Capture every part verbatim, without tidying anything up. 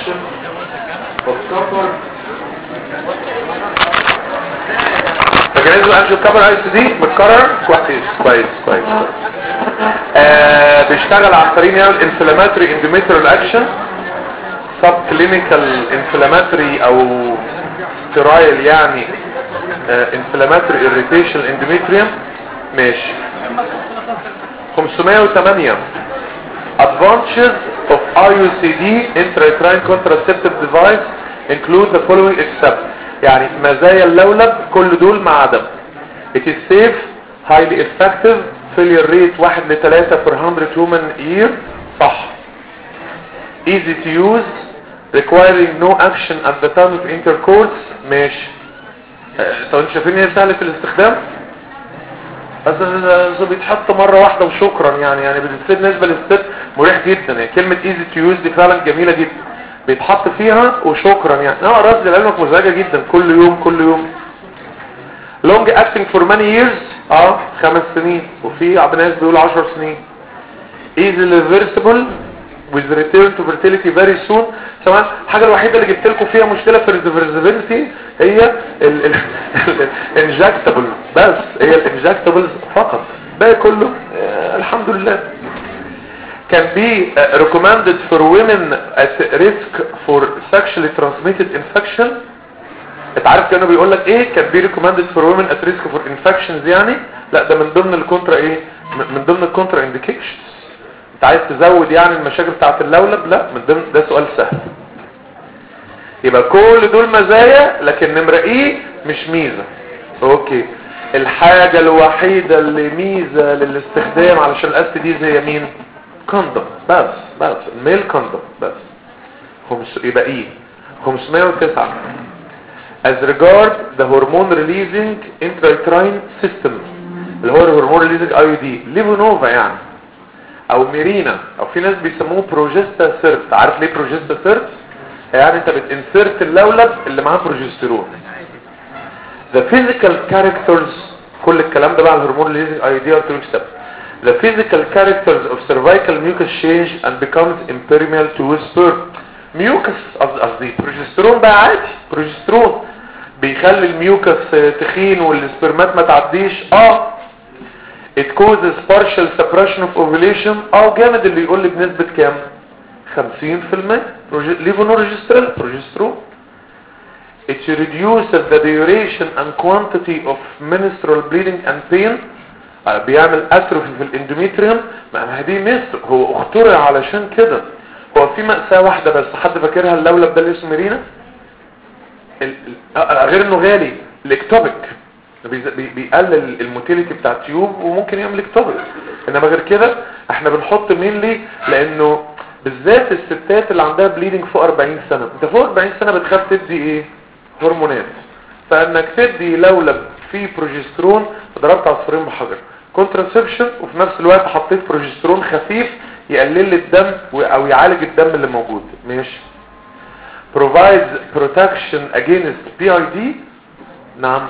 advantage of copper. فجهازه انجو كبر اي سي دي متكرر كويس كويس كويس آه بيشتغل عن طريق يعمل انفلاماتوري اندوميتريال اكشن سب كلينيكال انفلاماتوري او ترايل يعني انفلاماتوري اريتيشن اندوميتريوم. ماشي. خمسمية وتمانية advantages of آي يو سي دي intrauterine contraceptive device include the following except يعني مزايا اللولب كل دول ما عدم. it is safe highly effective failure rate واحد لثلاثة per hundred women year صح. easy to use requiring no action at the time of intercourse ماشي. طب انتوا شايفين هي سهلة في الاستخدام؟ بس بيتحط مرة واحدة وشكرا يعني يعني بالنسبة للست مريح جدا يعني كلمة easy to use دي فعلا جميلة جدا بيتحط فيها وشكرا يعني اه راس لعلمك مزعجة جدا كل يوم كل يوم. long acting for many years اه خمس سنين وفي ناس بيقول عشر سنين. easily reversible with return to fertility very soon. سواء الحاجة الوحيدة اللي جبت لكم فيها مشكلة في الريفرسبيلتي هي الانجكتبل بس هي الانجكتبلز فقط باقي كله آه الحمد لله. can be uh, recommended for women at risk for sexually transmitted infection. انت عارف كانوا بيقول لك ايه can be recommended for women at risk for infections يعني لا ده من ضمن الكونترا ايه من ضمن الكونترا انديكيشنز. انت عايز تزود يعني المشاكل بتاعت اللولب لا من ضمن ده سؤال سهل. يبقى كل دول مزايا لكن نمرة ايه مش ميزة. اوكي الحاجة الوحيدة اللي ميزة للاستخدام علشان الاس دي زي مين كوندوم بس بس الميل كوندوم بس. خمس يبقى ايه خمسمية وتسعة as regard the hormone releasing intrauterine system اللي هو الهرمون releasing اي يو دي ليفونوفا يعني او ميرينا او في ناس بيسموه بروجستا سيرت. عارف ليه بروجستا سيرت؟ يعني انت بتنسرت اللولب اللي معاه بروجستيرون. the physical characters كل الكلام ده بقى على الهرمون releasing اي يو دي او the physical characters of cervical mucus change and becomes impermeable to sperm. mucus قصدي بروجستيرون بقى عادي بروجستيرون بيخلي الميوكس تخين والسبرمات ما تعديش اه it causes partial suppression of ovulation اه جامد اللي يقول لي بنسبة كام خمسين في المية ليفونورجسترال بروجسترون. it reduces the duration and quantity of menstrual bleeding and pain بيعمل اتروفي في الاندوميتريوم. ما دي مصر هو اخترع علشان كده. هو في مأساة واحدة بس حد فاكرها اللولب ده اللي اسمه ميرينا غير انه غالي الاكتوبيك بيقلل الموتيليتي بتاع التيوب وممكن يعمل اكتوبيك. انما غير كده احنا بنحط مين ليه لانه بالذات الستات اللي عندها بليدنج فوق أربعين سنة انت فوق أربعين سنة بتخاف تدي ايه هرمونات فانك تدي لولب فيه بروجسترون ضربت عصفورين بحجر كونتراسبشن وفي نفس الوقت حطيت بروجسترون خفيف يقلل لي الدم او يعالج الدم اللي موجود. ماشي. provides protection against بي آي دي. نعم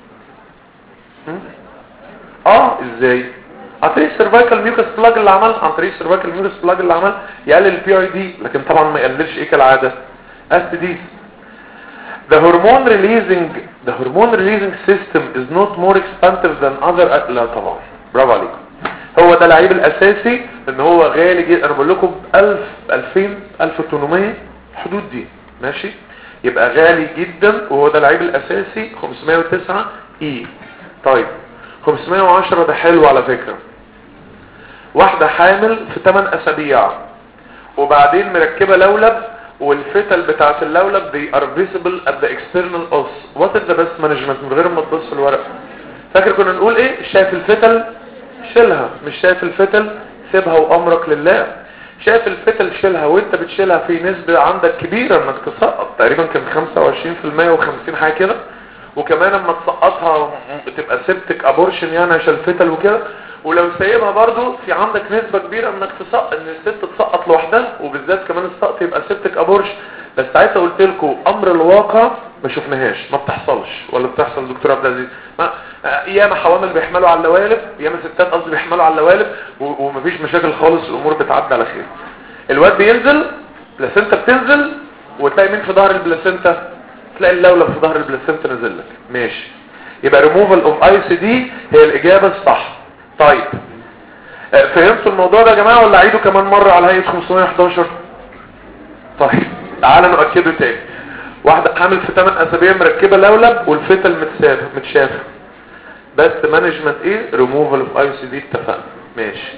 اه ازاي عن طريق السيرفايكال ميوكس بلاج اللي عمل عن طريق السيرفايكال ميوكس بلاج اللي عمل يقلل البي اي دي لكن طبعا ما يقللش ايه كالعاده اس دي. the hormone releasing the hormone releasing system is not more expensive than other لا طبعا برافو عليكم هو ده العيب الاساسي ان هو غالي جدا. انا بقول لكم ألف ألفين ألف وثمانمية الحدود دي ماشي يبقى غالي جدا وهو ده العيب الاساسي. خمسمية وتسعة اي طيب خمسمية وعشرة ده حلو على فكرة. واحدة حامل في ثمانية اسابيع وبعدين مركبة لولب والفتل بتاعت اللولب they are visible at the external os. what is the best management من غير ما تبص في الورق. فاكر كنا نقول ايه شايف الفتل شيلها مش شايف الفتل سيبها وامرك لله. شايف الفتل شيلها وانت بتشيلها في نسبة عندك كبيرة انك تسقط تقريبا كان خمسة وعشرين في المية وخمسين حاجة كده وكمان اما تسقطها تبقى سبتك ابورشن يعني عشان الفتل وكده. ولو سايبها برضو في عندك نسبة كبيرة انك تسقط ان الست تسقط لوحدها وبالذات كمان السقط يبقى سبتك ابورشن. بس ساعتها قلت لكم امر الواقع ما شفناهاش ما بتحصلش ولا بتحصل دكتور عبد العزيز. ياما حوامل بيحملوا على اللوالب ياما ستات قصدي بيحملوا على اللوالب ومفيش مشاكل خالص الامور بتعدي على خير. الواد بينزل بلاسنتا بتنزل وتلاقي مين في ظهر البلاسينتا؟ تلاقي اللولب في ظهر البلاسينتا نزل لك. ماشي، يبقى ريموفال اوف اي سي دي هي الاجابه الصح. طيب فهمتوا الموضوع ده يا جماعه ولا اعيده كمان مره على هيئه خمسمية وحداشر؟ طيب تعالى نؤكده تاني. واحده حامل في ثمانية اسابيع مركبه لولب والفتل متسابه متشافه، بس مانجمنت ايه؟ ريموفال اوف اي سي دي. اتفقنا. ماشي.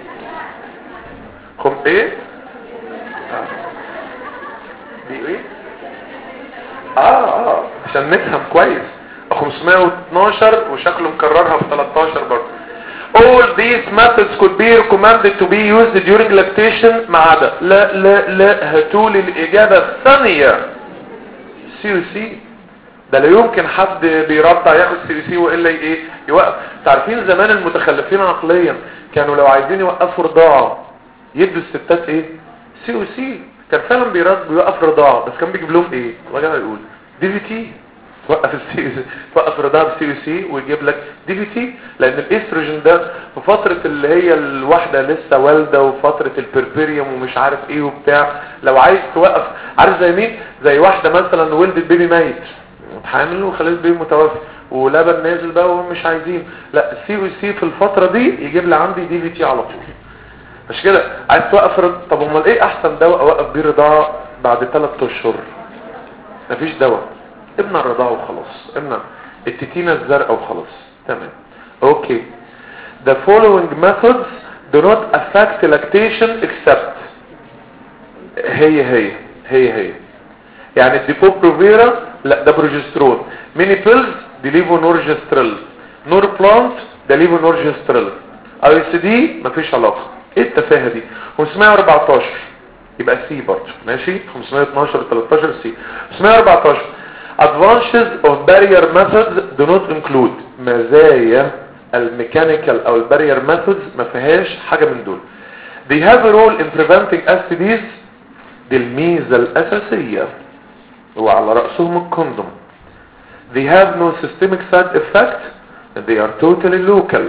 خم ايه آه. دي ايه اه اه عشان نفهم كويس. خمسمية واتناشر وشكله مكررها في تلتاشر برضه. all these methods could be recommended to be used during lactation ما عدا لا لا لا هاتولي الاجابه الثانيه سي او سي. ده لا يمكن حد بيرضع ياخد سي او سي والا ايه يوقف. تعرفين زمان المتخلفين عقليا كانوا لو عايزين يوقفوا رضاعه يدوا الستات ايه؟ سي او سي. كان فعلا بيرض بيوقف رضاعه، بس كان بيجيب لهم ايه؟ الراجل يقول دي في تي، توقف السي توقف رضاعه بالسي او سي ويجيب لك دي في تي، لان الاستروجين ده في فتره اللي هي الواحده لسه والده وفتره البربريوم ومش عارف ايه وبتاع، لو عايز توقف عارف زي مين؟ زي واحده مثلا ولدت بيبي ميت حامل وخليت بيبي متوفي ولبن نازل بقى ومش عايزين، لا السي او سي في الفتره دي يجيب لي عندي دي في تي على طول. مش كده؟ عايز توقف رض... طب امال ايه احسن دواء اوقف بيه رضاعه بعد ثلاثة اشهر؟ مفيش دواء، امنع الرضاعه وخلاص، امنع التتينه الزرقاء وخلاص. تمام. اوكي. The following methods do not affect lactation except هي هي هي هي يعني الديبوبروفيرا لا ده بروجسترون، ميني بيلز دي ليفونورجستريل، نور بلانت ده ليفونورجستريل، اي سي دي مفيش علاقه. ايه التفاهه دي؟ خمسمية واربعتاشر يبقى سي برضه. ماشي. خمسمية واتناشر تلتاشر سي. خمسمية واربعتاشر advantages of barrier methods do not include مزايا الميكانيكال او البارير ميثودز ما فيهاش حاجه من دول. they have a role in preventing اس تي ديز دي الميزه الاساسيه وعلى راسهم الكوندوم. they have no systemic side effect and they are totally local.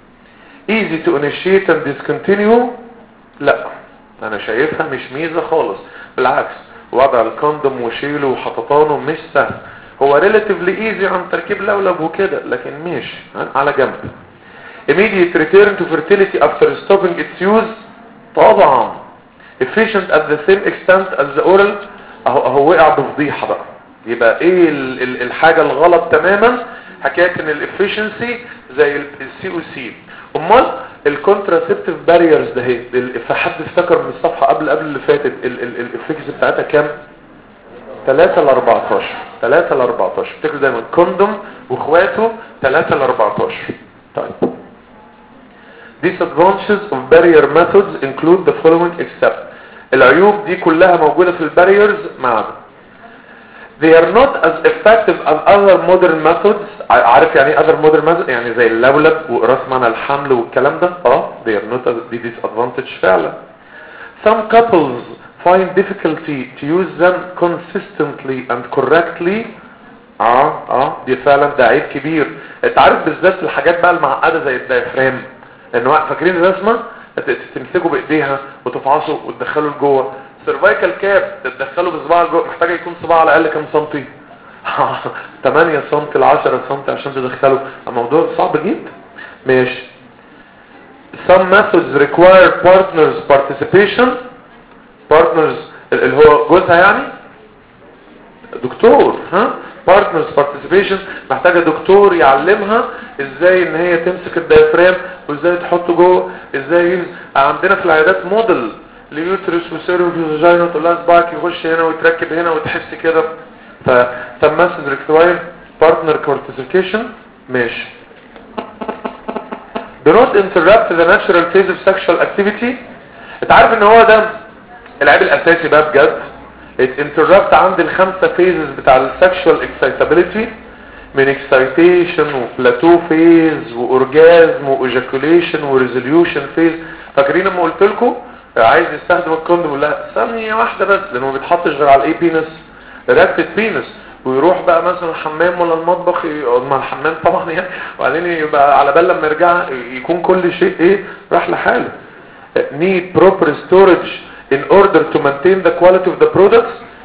easy to initiate and discontinue لا انا شايفها مش ميزه خالص، بالعكس وضع الكوندوم وشيله وحططانه مش سهل، هو relatively easy عن تركيب لولب وكده لكن مش على جنب. immediate return to fertility after stopping its use طبعا. efficient at the same extent as the oral اهو اهو وقع بفضيحه بقى. يبقى ايه ال ال الحاجه الغلط تماما؟ حكايه ان الافيشنسي زي السي او سي. امال الكونتراسيبتيف باريرز ده اهي فحد افتكر من الصفحه قبل قبل اللي فاتت الافكس بتاعتها كام؟ ثلاثة ل اربعتاشر. ثلاثة ل اربعتاشر افتكروا دايما كوندوم واخواته ثلاثة ل اربعتاشر. طيب disadvantages of barrier methods include the following except العيوب دي كلها موجوده في الباريرز ما عدا they are not as effective as other modern methods. عارف يعني ايه other modern methods؟ يعني زي اللولب وقراص معنى الحمل والكلام ده. اه they are not as دي disadvantage فعلا. some couples find difficulty to use them consistently and correctly. اه اه دي فعلا ده عيب كبير. انت عارف بالذات الحاجات بقى المعقده زي الدايفرام، لان فاكرين الرسمه تمسكوا بايديها وتفعصوا وتدخلوا لجوه. سيرفايكال كاب تدخله بصباع لجوه محتاج يكون صباع على الاقل كام سنتي؟ ثمانية سنتي ل عشرة سنتي عشان تدخله. الموضوع صعب جدا. ماشي. some methods require partners participation. partners اللي هو جوزها يعني دكتور ها partners participation محتاجه دكتور يعلمها ازاي ان هي تمسك الدايفرام وازاي تحطه جوه ازاي يمز. عندنا في العيادات موديل ليوترس وسيرفس وفاجينا تقول لها صباعك يخش هنا ويتركب هنا وتحس كده. ف some methods require partner participation. ماشي. do not interrupt the natural phase of sexual activity. انت عارف ان هو ده العيب الاساسي بقى بجد. it interrupt عند الخمسه فيزز بتاع السكشوال excitability من excitation وبلاتو فيز واورجازم وايجاكوليشن وريزوليوشن فيز. فاكرين لما قلت لكم عايز يستخدم الكوندوم لا ثانيه واحده بس لانه ما بيتحطش غير على الاي بينس ريكتد بينس ويروح بقى مثلا الحمام ولا المطبخ يقعد مع الحمام طبعا يعني وبعدين يبقى على بال لما يرجع يكون كل شيء ايه راح لحاله. need proper storage in order to maintain the quality of the products.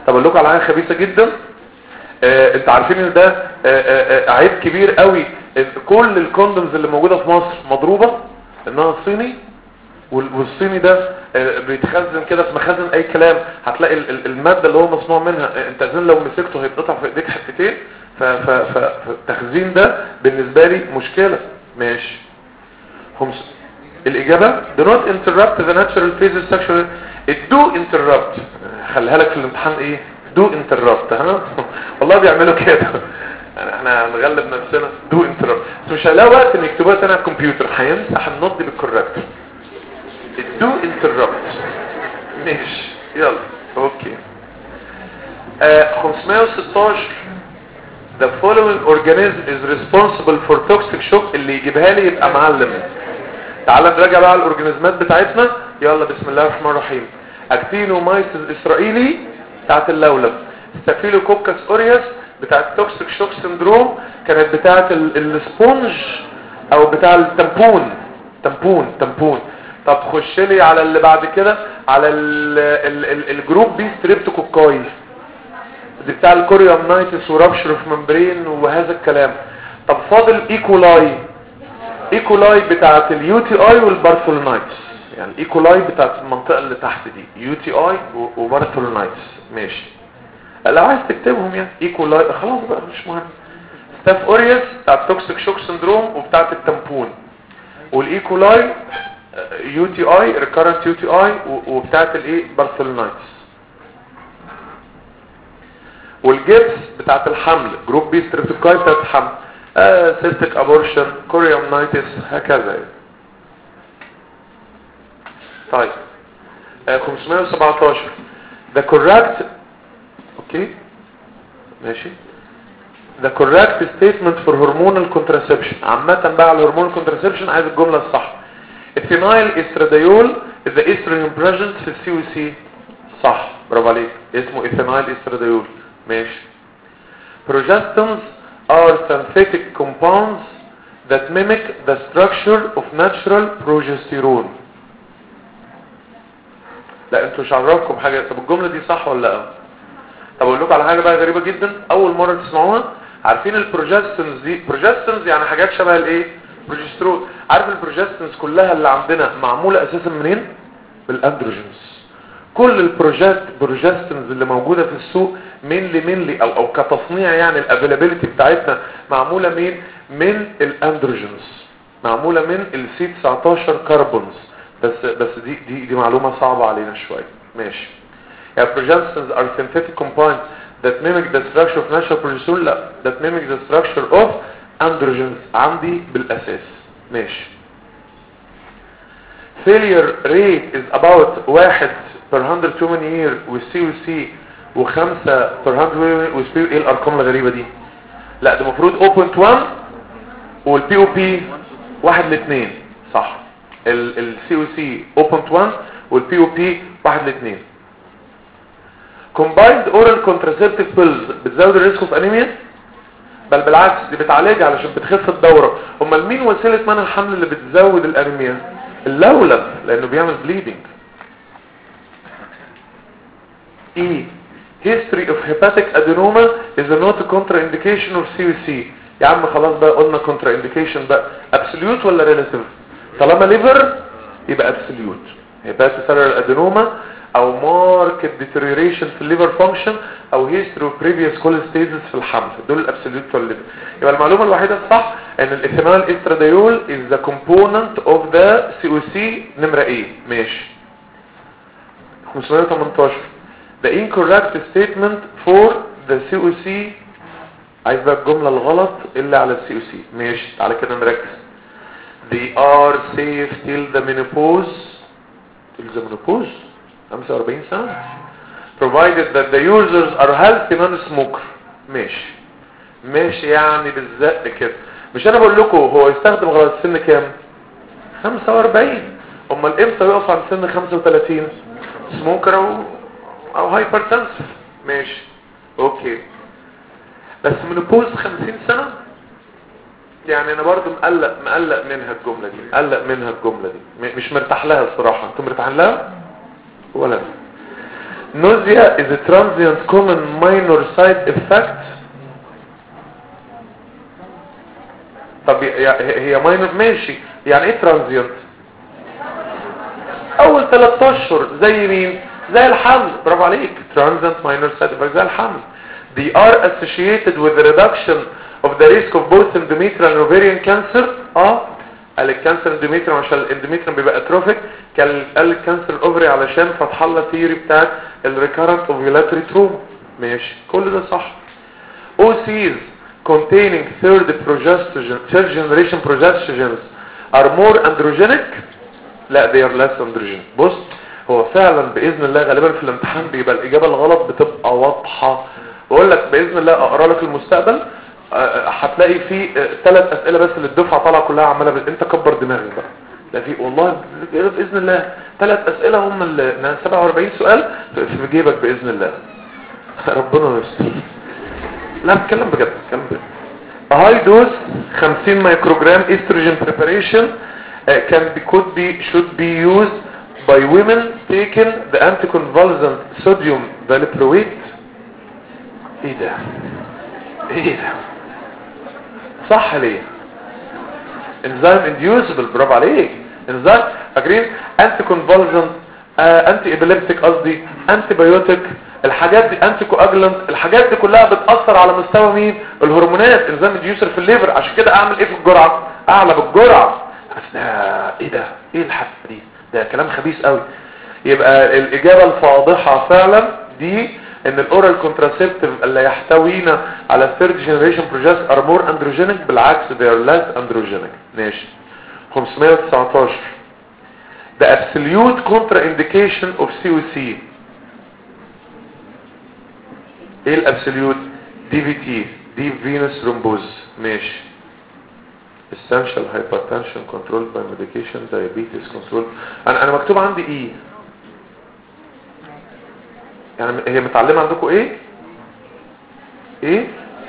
طب اقول لكم على حاجه خبيثه جدا. آه انت عارفين ان ده آه آه عيب كبير قوي، ان كل الكوندومز اللي موجوده في مصر مضروبه انها صيني، والصيني ده آه بيتخزن كده في مخازن اي كلام. هتلاقي الماده اللي هو مصنوع منها انت اذن لو مسكته هيتقطع في ايديك حتتين. فالتخزين ده بالنسبه لي مشكله. ماشي. خمس الاجابه do not interrupt the natural phases sexual. it do interrupt. خليها لك في الامتحان ايه do interrupt. ها والله بيعملوا كده. احنا هنغلب نفسنا do interrupt، بس مش هلاقي وقت ان يكتبوها تاني على الكمبيوتر، هيمسح النط بالكوركتور. it do interrupt. ماشي يلا اوكي. آه خمسمية وستاشر the following organism is responsible for toxic shock. اللي يجيبها لي يبقى معلم. تعال نراجع بقى الاورجانيزمات بتاعتنا. يلا بسم الله الرحمن الرحيم. اكتينومايسيس اسرائيلي بتاعت اللولب، ستافيلوكوكس اوريوس بتاعت توكسيك شوك سندروم، كانت بتاعت السبونج او بتاع التمبون تمبون تمبون. طب خش لي على اللي بعد كده، على ال ال ال الجروب بي ستريبتوكوكاي دي بتاع الكوريومنايتس ورابشر اوف ممبرين وهذا الكلام. طب فاضل ايكولاي. ايكولاي بتاعت اليو تي اي والبارثولونايتس، يعني ايكولاي بتاعت المنطقه اللي تحت دي يو تي اي وبارثولونايتس. ماشي لو عايز تكتبهم يعني ايكولاي خلاص بقى مش مهم. ستاف اوريوس بتاعت توكسيك شوك سندروم وبتاعت التمبون، والايكولاي يو تي اي ريكارنت يو تي اي وبتاعت الايه بارثولونايتس، والجبس بتاعت الحمل جروب بي ستريبتوكاي بتاعت الحمل، آه سيستيك ابورشن كوريومنايتس هكذا يعني. طيب آه خمسمية وسبعتاشر the correct اوكي ماشي the correct statement for hormonal contraception. عامة بقى على hormonal contraception عايز الجملة الصح. ethinyl estradiol is the estrogen present في السي و سي. صح برافو عليك، اسمه ethinyl estradiol. ماشي. progestins are synthetic compounds that mimic the structure of natural progesterone. لا انتوا مش عارفكم حاجة. طب الجملة دي صح ولا لا؟ طب اقول لكم على حاجة بقى غريبة جدا اول مرة تسمعوها. عارفين البروجستنز دي؟ بروجستنز يعني حاجات شبه الايه بروجسترون. عارف البروجستنز كلها اللي عندنا معمولة اساسا منين؟ بالاندروجينز. كل البروجست بروجستنز اللي موجودة في السوق مينلي مينلي او او كتصنيع يعني الافيلابيلتي بتاعتنا معمولة من من الاندروجينز، معمولة من السي تسعتاشر كربونز. بس بس دي دي دي معلومة صعبة علينا شوية. ماشي. يعني progestins are synthetic compounds that mimic the structure of natural progesterone. لا that mimic the structure of androgens عندي بالاساس. ماشي. failure rate is about واحد per hundred human year والسي والسي وخمسة per hundred والسبيو. ايه الارقام الغريبة دي؟ لا ده مفروض صفر فاصلة واحد والبي او بي واحد لاثنين. صح. السي او سي صفر فاصلة واحد والبي او بي واحد لاثنين. combined oral contraceptive pills بتزود الريسك اوف انيميا؟ بل بالعكس دي بتعالجها علشان بتخف الدورة. امال مين وسيلة منع الحمل اللي بتزود الانيميا؟ اللولب لانه بيعمل بليدنج. ايه history of hepatic adenoma is not a contraindication of سي او سي. يا عم خلاص بقى قلنا contraindication بقى absolute ولا relative؟ طالما ليفر يبقى absolute. hepatocellular adenoma او marked deterioration في الليفر فانكشن او history of previous cholestasis في الحمل، دول الابسوليوت والليفر. يبقى المعلومه الوحيده الصح ان الايثينال استراديول is the component of the سي او سي نمره ايه. ماشي. خمسمية وتمنتاشر the incorrect statement for the سي او سي. عايز بقى الجمله الغلط اللي على السي او سي. ماشي تعالى كده نركز. they are safe till the menopause. till the menopause خمسة وأربعين سنة provided that the users are healthy non-smoker. ماشي ماشي يعني بالزق كده. مش انا بقول لكم هو يستخدم غلط سن كام؟ خمسة وأربعين. امال امتى يقف عند سن خمسة وثلاثين؟ سموكر او او هايبرتنسف. ماشي اوكي. بس منوبوز خمسين سنة يعني انا برضو مقلق مقلق منها الجملة دي مقلق منها الجملة دي مش مرتاح لها الصراحة. انتم مرتاحين لها ولا nausea is a transient common minor side effect. طب هي minor ماشي، يعني ايه transient؟ اول ثلاثة اشهر زي مين؟ زي الحمل. برافو عليك. transient minor side effect زي الحمل. they are associated with the reduction of the risk of both endometrial and ovarian cancer. اه قال الكانسر اندوميتريوم عشان الاندوميتريوم بيبقى اتروفيك، قال الكانسر الاوفري علشان فتح الله ثيوري بتاعت الريكارنت اوفيلاتوري تروم. ماشي كل ده صح. او سيز containing third progestogen third generation progestogens are more androgenic. لا they are less androgenic. بص هو فعلا باذن الله غالبا في الامتحان بيبقى الاجابه الغلط بتبقى واضحه. بقول لك باذن الله اقرا لك المستقبل هتلاقي في ثلاث اسئله بس للدفعه طالعه كلها عماله ب... انت كبر دماغك بقى. لا في والله باذن الله ثلاث اسئله هم ال سبعة وأربعين سؤال في جيبك باذن الله. ربنا يستر. لا بتكلم بجد بتكلم بجد. هاي دوز خمسين مايكروجرام استروجين بريباريشن can be could be should be used by women taking the anticonvulsant sodium valproate. ايه ده ايه ده صح ليه؟ انزيم انديوسبل. برافو عليك. انزيم فاكرين انتي كونفولجنت انتي ابيليبتيك قصدي انتي بايوتيك الحاجات دي انتي كواجلنت الحاجات دي كلها بتاثر على مستوى مين؟ الهرمونات. انزيم انديوسر في الليفر. عشان كده اعمل ايه في الجرعه؟ اعلى بالجرعه. بس ده ايه ده ايه الحفله دي؟ ده كلام خبيث قوي. يبقى الاجابه الفاضحه فعلا دي ان الاورال كونتراسيبتيف اللي يحتوينا على third generation progesterone are more androgenic. بالعكس they are less androgenic. ماشي. خمسمية وتسعتاشر the absolute contraindication of سي او سي. ايه الابسوليوت؟ دي في تي deep venous thrombosis. ماشي. essential hypertension controlled by medication diabetes control. انا انا مكتوب عندي ايه؟ يعني هي متعلمة عندكم ايه ايه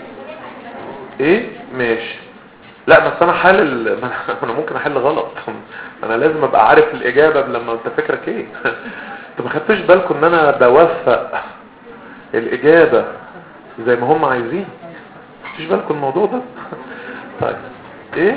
ايه ماشي. لا بس انا حل انا ممكن احل غلط. انا لازم ابقى عارف الاجابة لما انت فكرك ايه. انتوا ما خدتوش بالكم ان انا بوفق الاجابة زي ما هم عايزين؟ ما خدتوش بالكم الموضوع ده؟ طيب ايه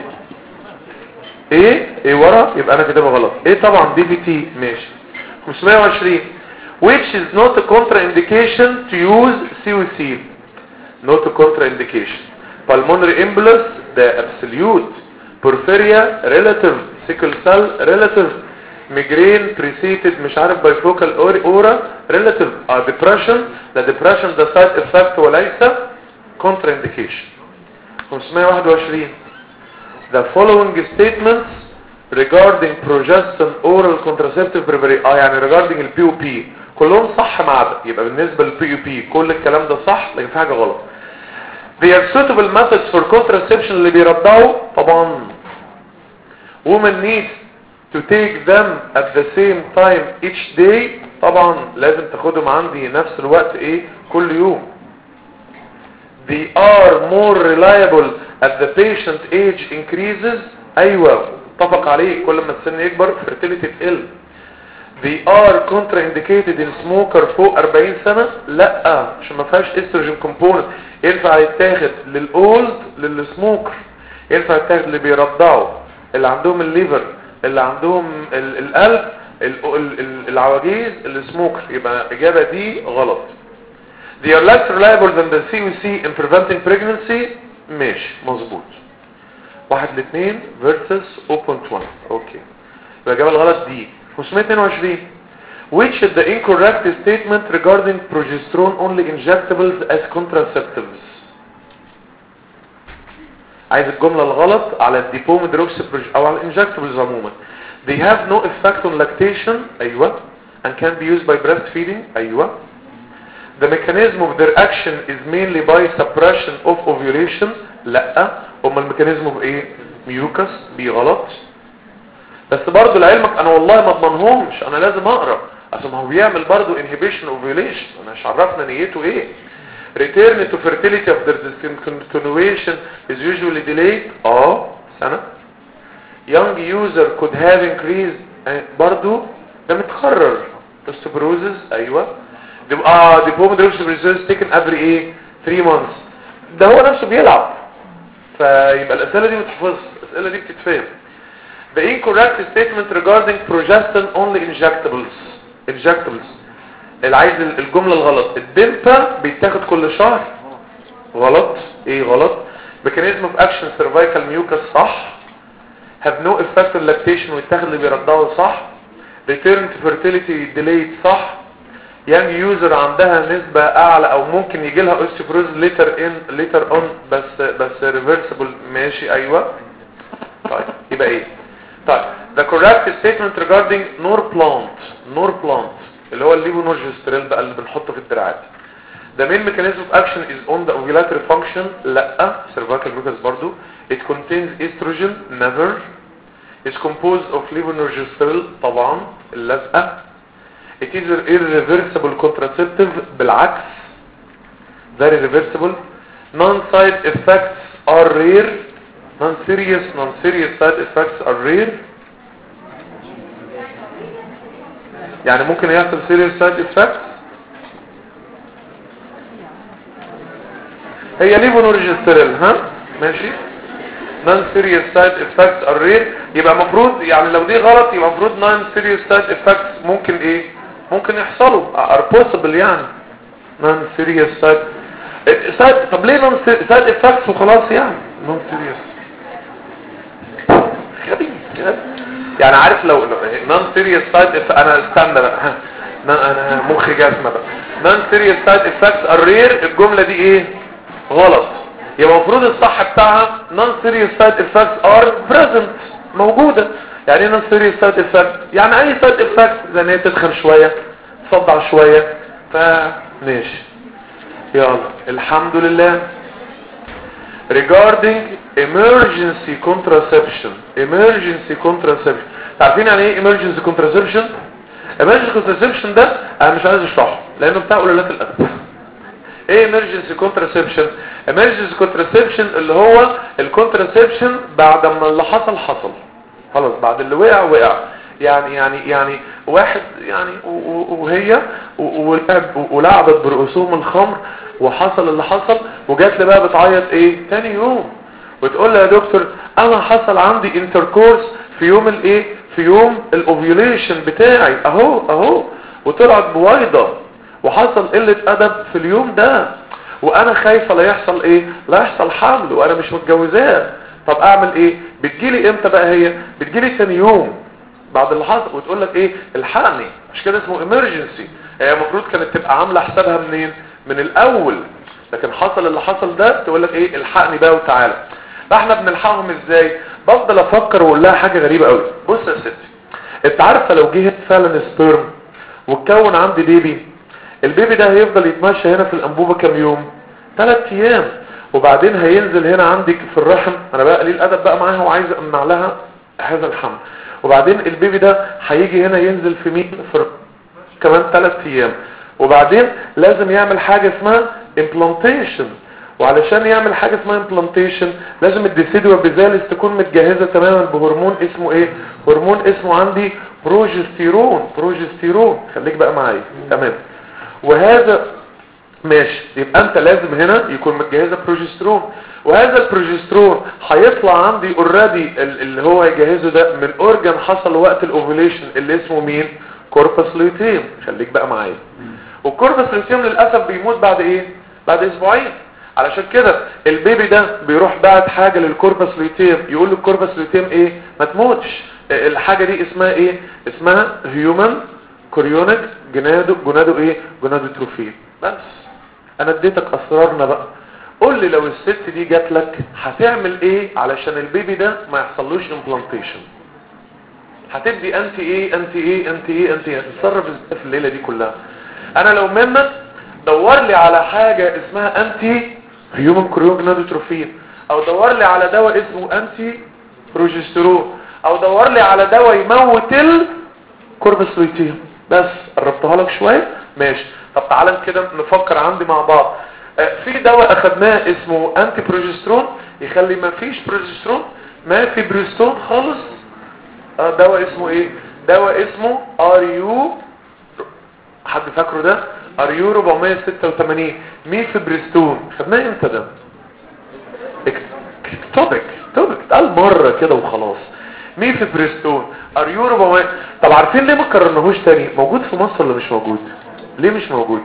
ايه ايه ورا يبقى انا كده غلط. ايه طبعا دي في تي. ماشي. خمسمية وعشرين which is not a contraindication to use سي او سي. not a contraindication. pulmonary embolus the absolute. porphyria relative. sickle cell relative. migraine preceded مش عارف bifocal aura relative. uh, depression the depression the side effect وليس contraindication. خمسمية وواحد وعشرين the following statements regarding progestin oral contraceptive preparation اه يعني regarding البي او بي كلهم صح ما عدا يبقى بالنسبة للبي او بي كل الكلام ده صح لكن في حاجة غلط. they are suitable methods for contraception اللي بيرضعوا طبعا. women need to take them at the same time each day طبعا لازم تاخدهم عندي نفس الوقت ايه كل يوم. they are more reliable as the patient age increases. ايوه اتفق عليه كل ما السن يكبر fertility تقل. they are contraindicated in smoker فوق أربعين سنة. لا عشان ما فيهاش estrogen component. ينفع يتاخد للاولد للسموكر. ينفع يتاخد اللي بيرضعوا اللي عندهم الليفر اللي عندهم القلب العواجيز السموكر. يبقى الاجابه دي غلط. they are less reliable than the سي او سي in preventing pregnancy. ماشي مظبوط. واحد لاثنين versus صفر فاصلة واحد. اوكي يبقى الاجابه الغلط دي. خمسمية واتنين وعشرين which is the incorrect statement regarding progesterone only injectables as contraceptives. عايز الجمله الغلط على الديبوميدروكس او على الانجكتبلز عموما. they have no effect on lactation. ايوه and can be used by breastfeeding. ايوه the mechanism of their action is mainly by suppression of ovulation. لا هم الميكانيزم بايه؟ ميوكس. بي غلط. بس برضو لعلمك انا والله ما اضمنهمش انا لازم اقرا عشان هو بيعمل برضو inhibition ovulation. انا مش عرفنا نيته ايه. return to fertility after discontinuation is usually delayed. اه سنة. young user could have increased برضو ده متخرر. osteoporosis. ايوه دي اه ديبوميد ريسيرش تيكن افري ايه ثلاثة مانثs. ده هو نفسه بيلعب، فيبقى الاسئله دي بتحفظ، الاسئله دي بتتفهم. The incorrect statement regarding progestin only injectables injectables اللي عايز الجمله الغلط. الديمبا بيتاخد كل شهر، غلط. ايه غلط؟ mechanism of action cervical mucus صح. have no effect on lactation ويتاخد اللي بيرضعه صح. return to fertility delayed صح. young user عندها نسبة اعلى او ممكن يجي لها osteoporosis later in later on بس بس reversible ماشي ايوه. طيب يبقى ايه؟ طيب the correct statement regarding norplant norplant اللي هو الليفونورجستريل بقى اللي بنحطه في الدراعات. the main mechanism of action is on the ovulatory function لا. cervical mucus برضو. it contains estrogen never. it's composed of levonorgestrel طبعا اللزقة. it is irreversible contraceptive بالعكس very reversible. non-side effects are rare. non-serious non-serious side effects are rare. يعني ممكن يحصل serious side effects. هي ليفونورجستريل ها ماشي. non-serious side effects are rare. يبقى مفروض يعني لو دي غلط يبقى مفروض non-serious side effects ممكن ايه ممكن يحصلوا are possible يعني non-serious side side. طب ليه non-side effects وخلاص يعني non-serious غبي يعني عارف لو non-serious side effects. انا استنى بقى انا مخي جسمه بقى. non-serious side effects are rare الجمله دي ايه غلط. يبقى المفروض الصح بتاعها non-serious side effects are present موجودة. يعني ايه non-serious side effects؟ يعني اي side effects زي ان هي تدخن شوية تصدع شوية فماشي. يلا الحمد لله. regarding emergency contraception emergency contraception عارفين يعني ايه emergency contraception؟ emergency contraception ده انا مش عايز اشرحه لانه بتاع قلالات الادب. ايه emergency contraception؟ emergency contraception اللي هو الكونتراسبشن بعد ما اللي حصل حصل خلاص، بعد اللي وقع وقع. يعني يعني يعني واحد يعني وهي ولعبت برؤوسهم الخمر وحصل اللي حصل وجات لي بقى بتعيط ايه تاني يوم وتقول لي يا دكتور انا حصل عندي انتركورس في يوم الايه في يوم الاوفيوليشن بتاعي اهو اهو وطلعت بويضه وحصل قلة ادب في اليوم ده وانا خايفة لا يحصل ايه لا يحصل حمل وانا مش متجوزاه. طب اعمل ايه؟ بتجيلي امتى بقى؟ هي بتجيلي ثاني يوم بعد اللي حصل وتقول لك ايه الحقني. مش كده اسمه امرجنسي. هي المفروض كانت تبقى عامله حسابها منين من الاول، لكن حصل اللي حصل ده تقول لك ايه الحقني بقى وتعالى. فاحنا بنلحقهم ازاي؟ بفضل افكر واقول لها حاجه غريبه قوي. بص يا ستي انت عارفه لو جه فعلا سبيرم واتكون عندي بيبي، البيبي ده هيفضل يتمشى هنا في الانبوبه كام يوم؟ ثلاث ايام، وبعدين هينزل هنا عندك في الرحم. انا بقى قليل ادب بقى معاها وعايز امنع لها هذا الحمل. وبعدين البيبي ده هيجي هنا ينزل في مين في كمان ثلاث ايام، وبعدين لازم يعمل حاجه اسمها امبلانتيشن. وعلشان يعمل حاجه اسمها امبلانتيشن لازم الديسيدوا بيزالس تكون متجهزه تماما بهرمون اسمه ايه؟ هرمون اسمه عندي بروجستيرون. بروجستيرون خليك بقى معايا تمام. وهذا ماشي، يبقى انت لازم هنا يكون متجهزه بروجسترون، وهذا البروجسترون هيطلع عندي اوريدي اللي هو يجهزه ده من اورجان حصل وقت الاوفيليشن اللي اسمه مين؟ كوربس لوتيم. خليك بقى معايا. والكوربس لوتيم للاسف بيموت بعد ايه؟ بعد اسبوعين. علشان كده البيبي ده بيروح بعت حاجه للكوربس لوتيم يقول للكوربس لوتيم ايه؟ ما تموتش. الحاجه دي اسمها ايه؟ اسمها هيومن كوريونيك جنادو جنادو ايه؟ جنادو تروفين. بس انا اديتك اسرارنا بقى. قول لي لو الست دي جات لك هتعمل ايه علشان البيبي ده ما يحصلوش امبلانتيشن؟ هتدي انت ايه انت ايه انت ايه انت ايه هتتصرف ازاي في الليله دي كلها؟ انا لو منك دور لي على حاجه اسمها انتي هيومن كوريونيك او دور لي على دواء اسمه انتي بروجسترون او دور لي على دواء يموت الكوربس لوتيم. بس قربتها لك شويه ماشي. طب تعالى كده نفكر عندي مع بعض. في دواء اخدناه اسمه انتي بروجسترون يخلي ما فيش بروجسترون ما في بروستون خالص. دواء اسمه ايه؟ دواء اسمه ار يو. حد فاكره ده؟ ار يو أربعمية وستة وثمانين. ميفيبرستون خدناه امتى ده؟ توبك توبك قال مره كده وخلاص. ميفيبرستون ار يو أربعمية. طب عارفين ليه ما كررناهوش تاني؟ موجود في مصر ولا مش موجود؟ ليه مش موجود؟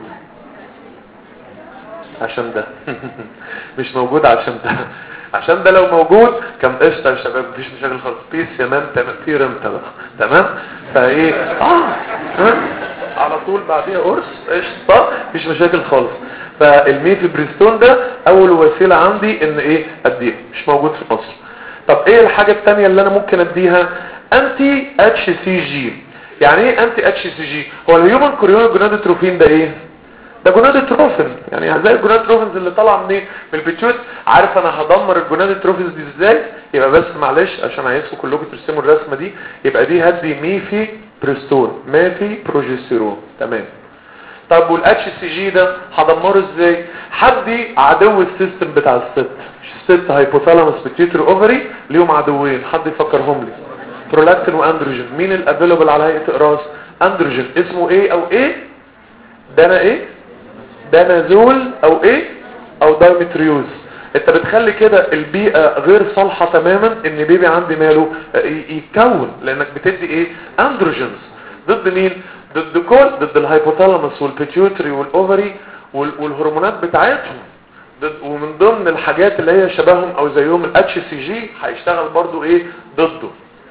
عشان ده مش موجود عشان ده عشان ده لو موجود كان قشطه يا شباب مفيش مشاكل خالص. بيس يا مان تمام في رمته بقى تمام. فايه اه تمام على طول بعديها قرص قشطه مفيش مشاكل خالص. فالميفيبرستون ده اول وسيله عندي ان ايه اديها مش موجود في مصر. طب ايه الحاجه الثانيه اللي انا ممكن اديها؟ انتي اتش سي جي. يعني ايه انتي اتش سي جي؟ هو الهيومن كوريونال جونادوتروفين ده ايه؟ ده جونادوتروفين. يعني هتلاقي الجونادوتروفينز اللي طالعه منين؟ من البيتيوت. عارف انا هدمر الجونادوتروفينز دي ازاي؟ يبقى بس معلش عشان عايزكم كلكم ترسموا الرسمه دي. يبقى دي هدي ميفي بريستون مافي بروجستيرون تمام. طب والاتش سي جي ده هدمره ازاي؟ حدي عدو السيستم بتاع الست. الست هايبوثالاموس بيتيوتري اوفري ليهم عدوين حد يفكرهم لي. برولاكتين واندروجين. مين الافيلبل على هيئه اقراص؟ اندروجين اسمه ايه او ايه؟ دانا ايه؟ دانازول او ايه؟ او دايمتريوز. انت بتخلي كده البيئة غير صالحة تماما ان بيبي عندي ماله يتكون لانك بتدي ايه؟ اندروجينز. ضد مين؟ ضد كل ضد الهايبوثالاموس والبيتيوتري والاوفري والهرمونات بتاعتهم. ضد ومن ضمن الحاجات اللي هي شبههم او زيهم الاتش سي جي هيشتغل برضو ايه ضده.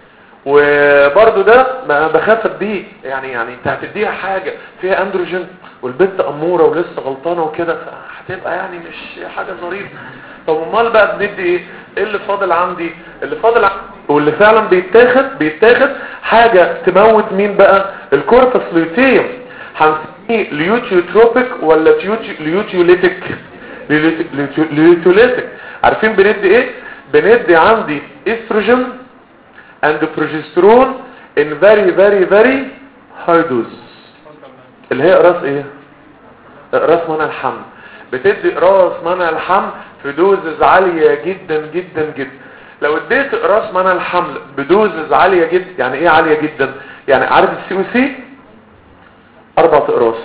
وبرضو ده ما بخاف اديه يعني يعني انت هتديها حاجة فيها اندروجين والبنت امورة ولسه غلطانة وكده هتبقى يعني مش حاجة ظريفة. طب امال بقى بندي ايه؟ ايه اللي فاضل عندي؟ اللي فاضل عندي واللي فعلا بيتاخد بيتاخد حاجة تموت مين بقى؟ الكوربس لوتيوم. هنسميه ليوتيوتروبيك ولا ليوتيوليتيك؟ ليوتيوليتيك. عارفين بندي ايه؟ بندي عندي استروجين and progesterone in very very very high dose اللي هي اقراص ايه؟ اقراص منع الحمل. بتدي اقراص منع الحمل في دوزز عالية جدا جدا جدا. لو اديت اقراص منع الحمل بدوزز عالية جدا يعني ايه عالية جدا؟ يعني عارف السي او سي اربع اقراص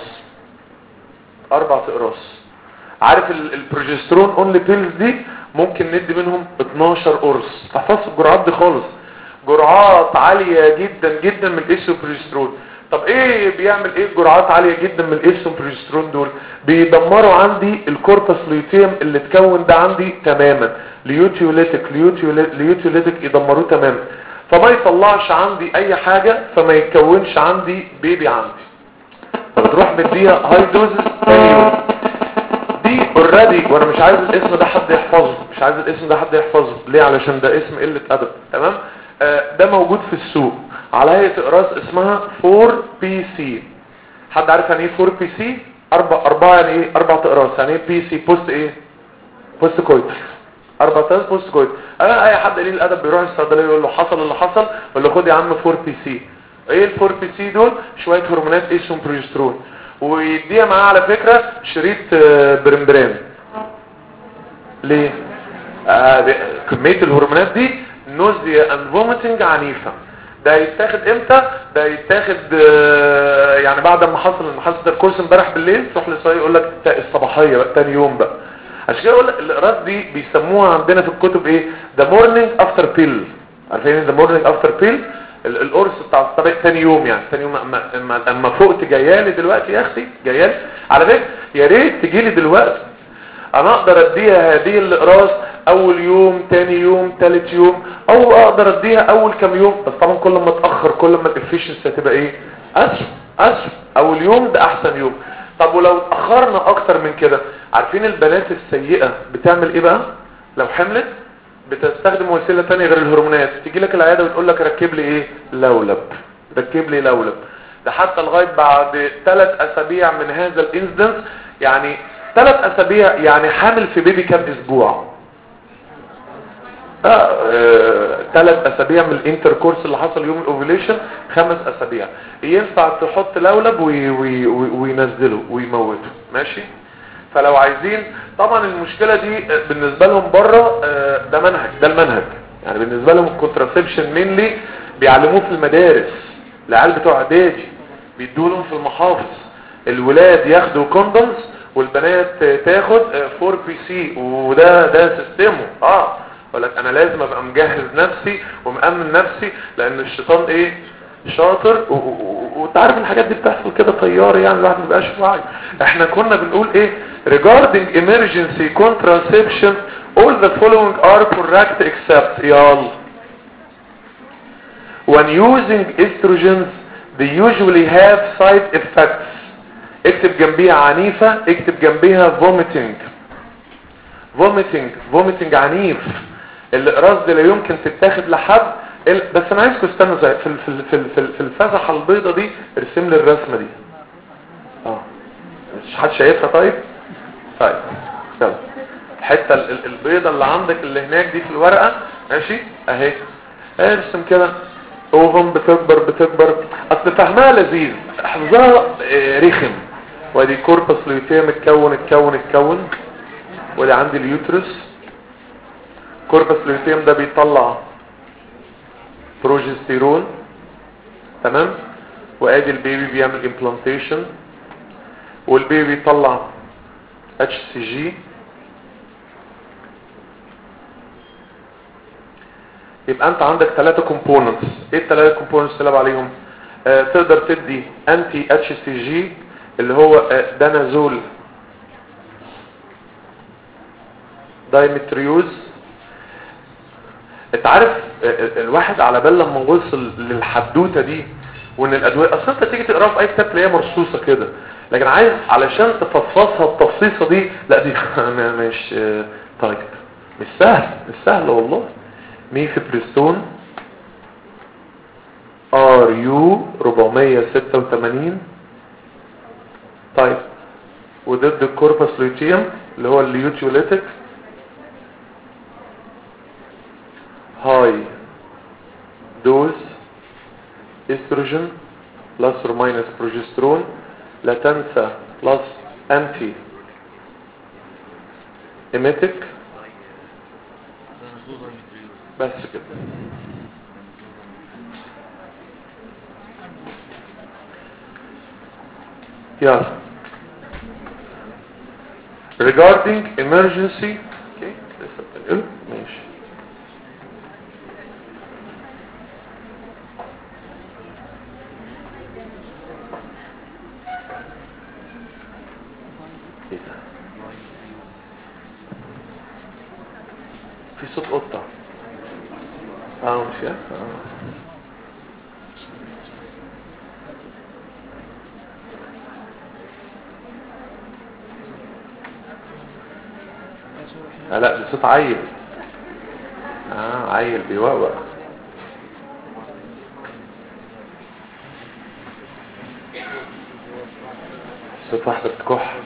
اربع اقراص. عارف البروجسترون اونلي بيلز دي ممكن ندي منهم اتناشر قرص. تحفظوا الجرعات دي خالص. جرعات عالية جدا جدا من الايسوبروجسترون. طب ايه بيعمل ايه الجرعات عالية جدا من الايسوبروجسترون دول؟ بيدمروا عندي الكوربس لوتيوم اللي اتكون ده عندي تماما. ليوتيوليتيك ليوتيوليتيك يدمروه تماما فما يطلعش عندي اي حاجة فما يتكونش عندي بيبي عندي. فبتروح مديها هاي دوزز تاني يوم دي اوريدي. وانا مش عايز الاسم ده حد يحفظه مش عايز الاسم ده حد يحفظه ليه؟ علشان ده اسم قلة ادب تمام. ده موجود في السوق على هيئة اقراص اسمها فور بي سي. حد عارف يعني ايه فور بي سي؟ اربع اربعة يعني ايه؟ اربع اقراص. يعني ايه بي سي؟ بوست ايه؟ بوست كويت. اربع اقراص بوست كويت. انا اي حد قليل الادب بيروح الصيدليه يقول له حصل اللي حصل يقول له خد يا عم فور بي سي. ايه الفور بي سي دول؟ شويه هرمونات ايستروجين بروجسترون ويديها معاه على فكره شريط برمبران. ليه؟ آه كميه الهرمونات دي نوزيا اند فوميتنج عنيفه. ده يتاخد امتى؟ ده يتاخد آه يعني بعد ما حصل ما حصل الكورس امبارح بالليل تروح للصيدلي يقول لك الصباحيه بقى تاني يوم بقى. عشان كده اقول لك الاقراص دي بيسموها عندنا في الكتب ايه؟ ذا مورنينج افتر بيل. عارفين ذا مورنينج افتر بيل؟ القرص بتاع الصبح تاني يوم. يعني تاني يوم اما اما, أما فقت جايالي دلوقتي يا اختي جايالي على فكره يا ريت تجي لي دلوقتي. انا اقدر اديها هذه الاقراص اول يوم تاني يوم ثالث يوم او اقدر اديها اول كام يوم. بس طبعا كل ما اتاخر كل ما الافيشنسي هتبقى ايه؟ اسرع اسرع. اول يوم ده احسن يوم. طب ولو اتاخرنا اكتر من كده؟ عارفين البنات السيئه بتعمل ايه بقى لو حملت؟ بتستخدم وسيله ثانيه غير الهرمونات. تيجي لك العياده وتقول لك ركب لي ايه؟ لولب. ركب لي لولب. ده حتى لغايه بعد ثلاث اسابيع من هذا الانسيدنس. يعني ثلاث اسابيع يعني حامل في بيبي كام اسبوع؟ ثلاث آه اسابيع من الانتركورس اللي حصل يوم الاوفيليشن خمس اسابيع ينفع تحط لولب وي وي وينزله ويموته ماشي. فلو عايزين طبعا المشكلة دي بالنسبة لهم بره آه ده منهج ده المنهج. يعني بالنسبة لهم الكونتراسبشن مينلي بيعلموه في المدارس. العيال بتوع اعدادي بيدوا لهم في المحافظ الولاد ياخدوا كوندومز والبنات تاخد فور بي سي، وده ده سيستمه. اه اقول لك انا لازم ابقى مجهز نفسي ومأمن نفسي، لان الشيطان ايه شاطر، وانت عارف الحاجات دي بتحصل كده طيار، يعني الواحد ما بيبقاش واعي. احنا كنا بنقول ايه regarding emergency contraception all the following are correct except يلا when using estrogens they usually have side effects. اكتب جنبيها عنيفة، اكتب جنبيها vomiting vomiting vomiting عنيف. الاقراص دي لا يمكن تتاخد لحد، بس انا عايزكم استنوا زي في في في في, في الفزحه البيضه دي، ارسم لي الرسمه دي. اه مش حد شايفها؟ طيب طيب يلا الحته البيضه اللي عندك اللي هناك دي في الورقه، ماشي اهي، ارسم كده اوهم بتكبر بتكبر، اصل فهمها لذيذ، حفظها رخم. وادي كوربس لوتيم اتكون اتكون اتكون، وادي عندي اليوترس، كوربس لوتيم ده بيطلع بروجستيرون، تمام، وادي البيبي بيعمل امبلانتيشن، والبيبي بيطلع اتش سي جي. يبقى انت عندك ثلاثة كومبوننتس. ايه الثلاثة كومبوننتس اللي عليهم؟ آه تقدر تدي انتي اتش سي جي اللي هو آه دانازول دايمتريوز. انت عارف آه الواحد على بال لما وصل للحدوته دي وان الادويه اصلا انت تيجي تقراها في اي كتاب تلاقيها مرصوصه كده، لكن عايز علشان تفصصها التفصيصه دي، لا دي مش آه طيب مش سهل مش سهل والله. ميفيبريستون ار يو أربعمية وستة وثمانين، طيب، وضد الكوربس لوتيوم اللي هو اليوتيوليتيك هاي دوز استروجين بلس اور ماينس بروجسترون، لا تنسى بلس انتي ايميتيك، بس كده. يلا regarding emergency اوكي لسه بتنقل ماشي. ايه ده؟ في صوت قطة. اه مش كده؟ اه آه لا ده صوت عيل. اه عيل بيوقوق. صوت واحدة بتكح.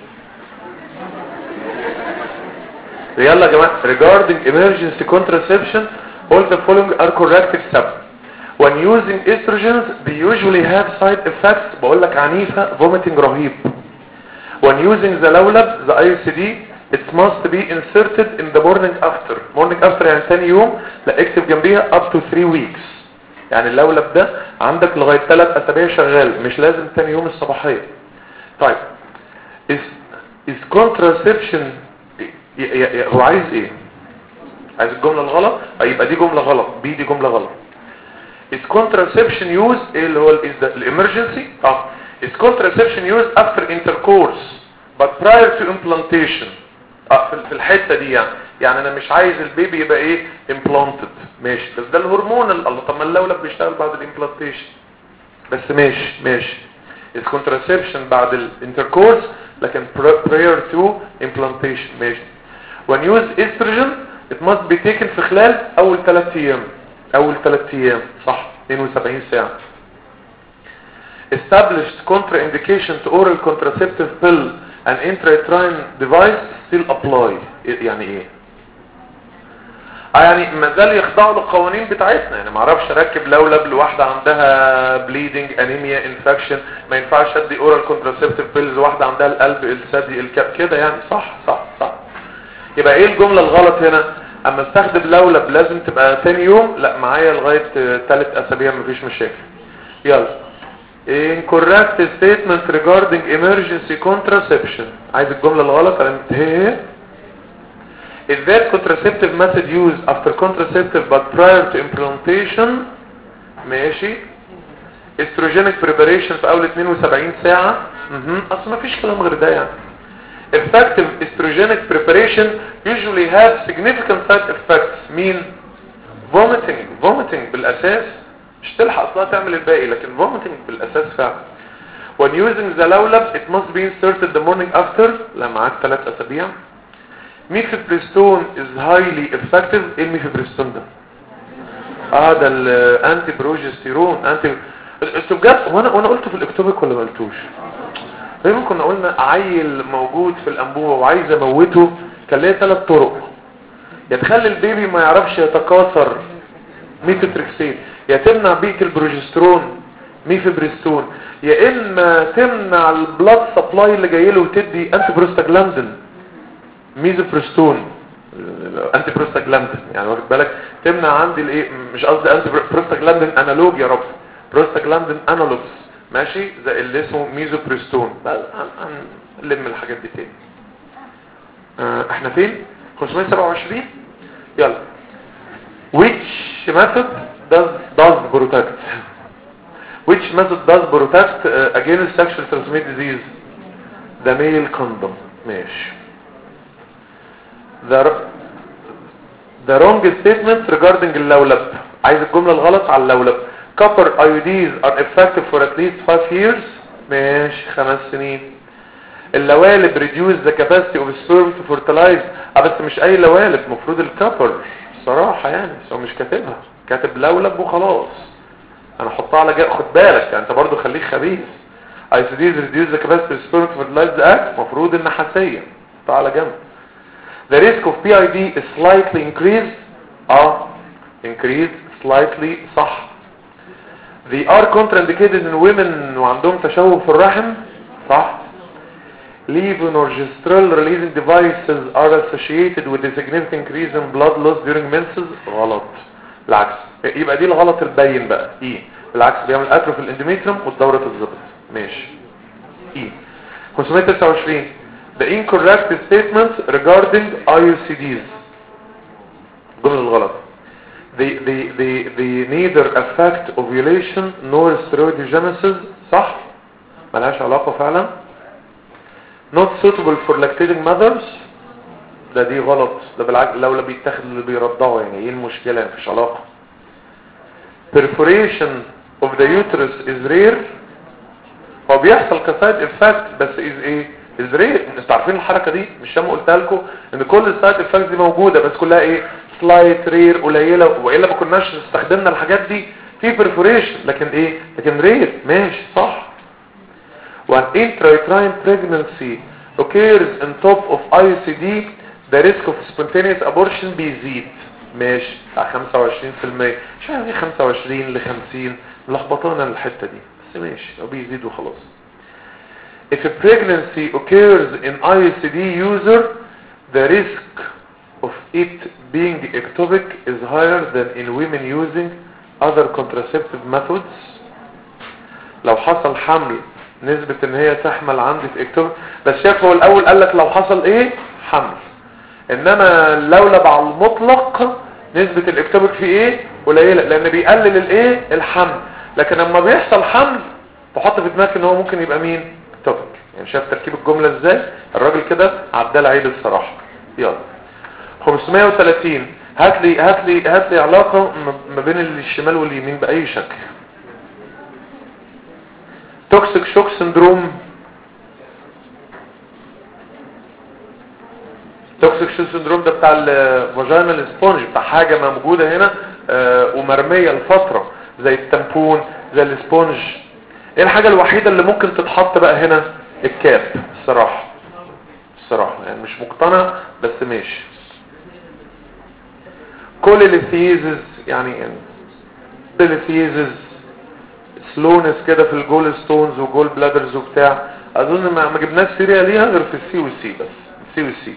يلا يا جماعة regarding emergency contraception all the following are correct except when using estrogens they usually have side effects بقول لك عنيفة vomiting رهيب. when using the لولب the I U C D it must be inserted in the morning after. morning after يعني ثاني يوم، لا اكتب جنبيها up to three weeks. يعني اللولب ده عندك لغاية ثلاث اسابيع شغال، مش لازم ثاني يوم الصباحية. طيب is is contraception ي ي هو عايز ايه؟ عايز الجملة الغلط؟ يبقى دي جملة غلط، بي دي جملة غلط. is contraception used ايه اللي هو الامرجنسي؟ اه is contraception used after intercourse but prior to implantation. اه في الحته دي يعني يعني انا مش عايز البيبي يبقى ايه implanted، ماشي، بس ده الهرمون الله. طب ما اللولب بيشتغل بعد الامبلانتيشن، بس ماشي ماشي. is contraception بعد الانتركورس لكن prior to implantation، ماشي. when use estrogen it must be taken في خلال اول ثلاث ايام، اول ثلاث ايام صح، اثنين وسبعين ساعه. established contraindication to oral contraceptive pill and intrauterine device still apply. يعني ايه؟ اه يعني ما زال يخضعوا للقوانين بتاعتنا. يعني ما اعرفش اركب لولب لواحده عندها bleeding انيميا انفكشن، ما ينفعش ادي oral contraceptive pills واحده عندها القلب الثدي الكبد كده، يعني صح صح صح. يبقى ايه الجمله الغلط هنا؟ اما استخدم لولب لازم تبقى ثاني يوم، لا معايا لغايه ثلاث اسابيع مفيش مشاكل. يلا incorrect statement regarding emergency contraception. عايز الجملة الغلط على هي is that contraceptive method used after contraceptive but prior to implantation ماشي estrogenic preparation في اول اتنين وسبعين ساعة اها اصلا ما فيش كلام غير ده يعني effective estrogenic preparation usually have significant side effects مين vomiting vomiting بالاساس مش تلحق اصلا تعمل الباقي لكن vomiting بالاساس فعلا when using the لولب it must be inserted the morning after لا معاك ثلاث اسابيع ميفيبريستون is highly effective ايه الميفيبريستون ده اه ده الانتي بروجستيرون انتي انتوا بجد وانا وانا قلته في الاكتوبيك ولا ما قلتوش دايما كنا قلنا عيل موجود في الانبوبه وعايز اموته كان ليه ثلاث طرق يا تخلي البيبي ما يعرفش يتكاثر ميثوتريكسين يا تمنع بيئه البروجسترون ميفيبريستون يا اما تمنع البلاد سبلاي اللي جاي له وتدي انتي بروستاجلاندين ميزوبريستون انتي بروستاجلاندين يعني واخد بالك تمنع عندي الايه مش قصدي انتي بروستاجلاندين انالوج يا رب بروستاجلاندين انالوجز ماشي زي اللي اسمه ميزوبريستون هنلم الحاجات دي تاني اه احنا فين خمسمية وسبعة وعشرين يلا which method does does protect which method does protect uh, against sexually transmitted disease the male condom ماشي the the wrong statement regarding اللولب عايز الجملة الغلط على اللولب copper I U Ds are effective for at least five years ماشي خمس سنين اللوالب reduce the capacity of sperm to fertilize اه بس مش اي لوالب مفروض الكابر صراحة يعني بس هو مش كاتبها كاتب لولب وخلاص انا احطها على جاء خد بالك يعني انت برضو خليك خبيث I U Ds reduce the capacity of sperm to fertilize the egg مفروض النحاسية حطها على جنب the risk of P I D is slightly increased اه increased slightly صح they are contraindicated in women وعندهم تشوه في الرحم صح levonorgestrel releasing devices are associated with a significant increase in blood loss during menses غلط بالعكس يبقى دي الغلط البين بقى ايه بالعكس بيعمل اتروفي في الاندوميتريوم والدورة تتظبط ماشي ايه خمسمية وتسعة وعشرين the incorrect statements regarding I U C Ds الجملة الغلط they, they, they, they neither affect ovulation nor steroidogenesis صح ملهاش علاقة فعلا not suitable for lactating mothers ده دي غلط ده بالعكس لو لا بيتاخد اللي بيرضعه يعني ايه المشكلة مفيش علاقة perforation of the uterus is rare هو بيحصل كسايد افكت بس is ايه is rare انتوا عارفين الحركة دي مش انا قلتها لكم ان كل السايد افكت دي موجودة بس كلها ايه slight rare قليلة والا ما كناش استخدمنا الحاجات دي في perforation لكن ايه لكن rare ماشي صح when intrauterine pregnancy occurs on top of I U C D the risk of spontaneous abortion بيزيد ماشي على خمسة وعشرين في المية مش عارف ايه خمسة وعشرين لخمسين لخبطونا الحتة دي بس ماشي او بيزيد وخلاص if a pregnancy occurs in I U C D user the risk of it being ectopic is higher than in women using other contraceptive methods لو حصل حمل نسبة ان هي تحمل عندي في اكتوبك بس شايف هو الاول قال لك لو حصل ايه حمل انما اللولب على المطلق نسبة الاكتوبك فيه ايه قليلة لان بيقلل الايه الحمل لكن لما بيحصل حمل تحط في دماغك ان هو ممكن يبقى مين اكتوبك يعني شايف تركيب الجملة ازاي الراجل كده عدال عيد الصراحة يلا خمسمية وتلاتين هات لي هات لي هات لي علاقة ما بين الشمال واليمين باي شكل توكسيك شوك سندروم توكسيك شوك سندروم ده بتاع الفاجينال سبونج بتاع حاجة موجودة هنا آه ومرمية لفترة زي التامبون زي السبونج ايه الحاجة الوحيدة اللي ممكن تتحط بقى هنا الكاب الصراحة الصراحة يعني مش مقتنع بس ماشي كوليليثيزز يعني كوليليثيزز سلونس كده في الجول ستونز وجول بلادرز وبتاع اظن ما جبناش سيريا ليها غير في السي والسي بس السي والسي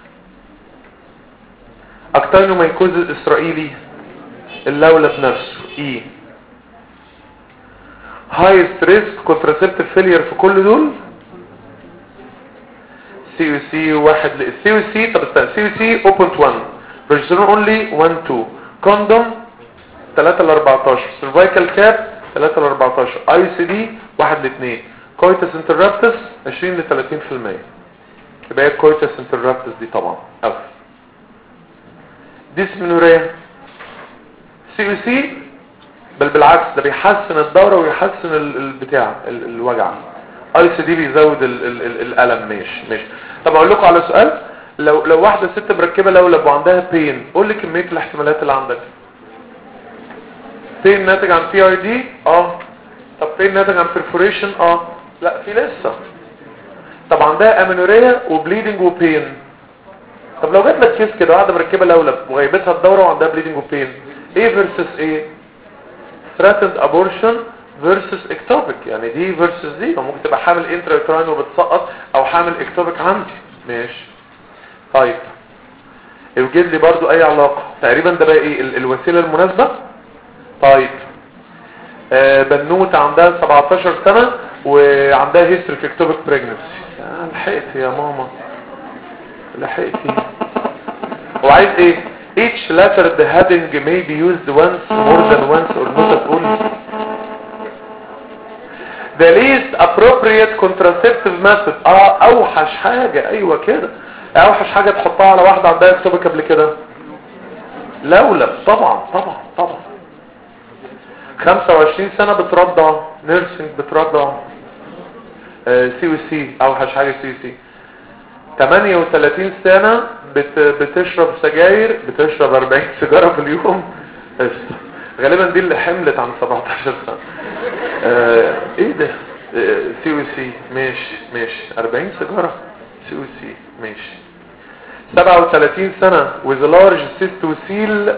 اكتينومايكوز الاسرائيلي اللولب نفسه اي highest risk contraceptive failure في كل دول سي يو سي واحد ل سي يو سي. طب استنى سي يو سي صفر فاصلة واحد بروجسترون اونلي واحد اتنين كوندوم ثلاثة ل أربعتاشر سيرفايكال كاب ثلاثة ل أربعتاشر اي سي دي واحد ل اتنين كويتس انترابتس عشرين ل ثلاثين في المية. يبقى الكويتس انترابتس دي طبعا ألف. ديسمنوريا سي يو سي بل بالعكس ده بيحسن الدورة ويحسن البتاع الوجع. اي سي دي بيزود ال ال ال الالم. ماشي ماشي. طب اقول لكم على سؤال. لو لو واحده ست مركبه لولب وعندها بين قول لي كميه الاحتمالات اللي عندك. بين ناتج عن بي اي دي اه. طب بين ناتج عن بيرفوريشن اه. لا في لسه. طب عندها امينوريا وبليدنج وبين. طب لو جات لك كيس كده واحده مركبه لولب وغيبتها الدوره وعندها بليدنج وبين ايه فيرسس ايه؟ threatened abortion versus ectopic. يعني دي versus دي. ممكن تبقى حامل انترايتراين وبتسقط او حامل ectopic عندي. ماشي. طيب يوجد لي برضو اي علاقة تقريبا ده بقى ايه ال الوسيلة المناسبة. طيب آه بنوت عندها سبعتاشر سنة وعندها هيستري في ectopic pregnancy. آه لحقت يا ماما لحقتي. وعايز ايه each letter the heading may be used once more than once or not at all. the least appropriate contraceptive method اه اوحش حاجة. ايوه كده اوحش حاجة تحطها على واحدة عندها اكتوبك قبل كده لولب. طبعا طبعا طبعا. خمسة وعشرين سنة بترضع نيرسينج بترضع سي و سي اوحش حاجة سي و سي. ثمانية وثلاثين سنة بت بتشرب سجاير بتشرب أربعين سيجارة في اليوم. غالبا دي اللي حملت عن سبعتاشر سنة. اه ايه ده سي و سي. ماشي ماشي. أربعين سيجارة سي و سي. ماشي. سبعة وثلاثين سنة with large cystocele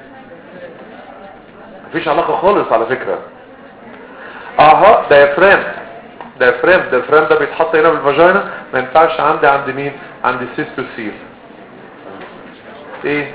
مفيش علاقة خالص على فكرة. اها diaphragm diaphragm diaphragm ده بيتحط هنا بالفاجينا ما ينفعش عندي عند مين عند cystocele. ايه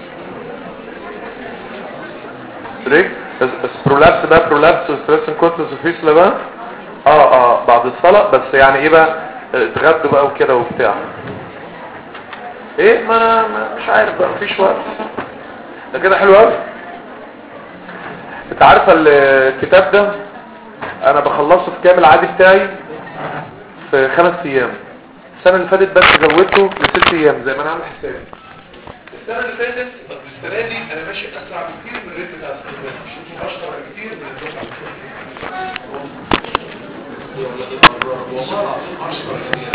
بريك بس بس برولابس بقى برولابس وستريس انكونتنس وفيسلا بقى اه اه بعد الصلاة. بس يعني ايه بقى اتغدوا بقى وكده وبتاع ايه ما انا مش عارف بقى مفيش وقت. ده كده حلو قوي. انت عارفه الكتاب ده انا بخلصه في كامل عادي بتاعي في خمس ايام. السنه اللي فاتت بس زودته لست ايام زي ما انا عامل حسابي. السنه اللي فاتت طب السنه دي انا ماشي اسرع بكتير من الريتم بتاع السنه اللي فاتت. شوفوا اشطر كتير من الدفعه اللي فاتت. والله العظيم اشطر كتير.